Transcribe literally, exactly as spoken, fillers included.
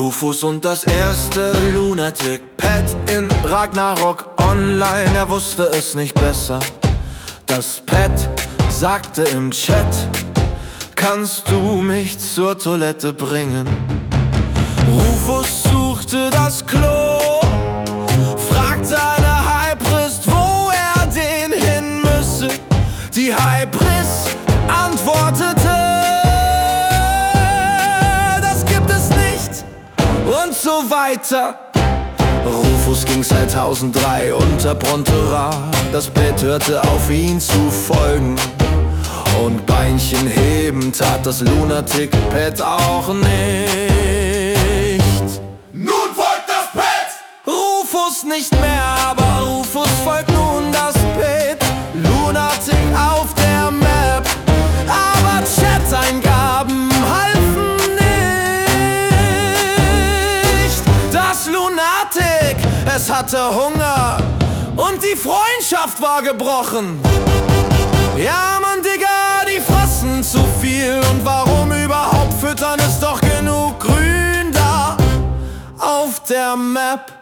Rufus und das erste Lunatic-Pad in Ragnarok online. Er wusste es nicht besser. Das Pad sagte im Chat: Kannst du mich zur Toilette bringen? Rufus suchte das Klo, fragte eine High-Priest, wo er den hin müsse. Die High-Priest antwortete: Das gibt es nicht, und so weiter. Rufus ging seit tausenddrei unter Bronterra. Das Bett hörte auf, ihn zu folgen, und Beinchen heben tat das Lunatic-Pad auch nicht. Nun folgt das Pad! Rufus nicht mehr, aber Rufus folgt nun das Pad. Lunatic auf der Map, aber Chat-Eingaben halfen nicht. Das Lunatic, es hatte Hunger und die Freundschaft war gebrochen. Ja, Mann, Digga, die fressen zu viel. Und warum überhaupt füttern, ist doch genug Grün da auf der Map.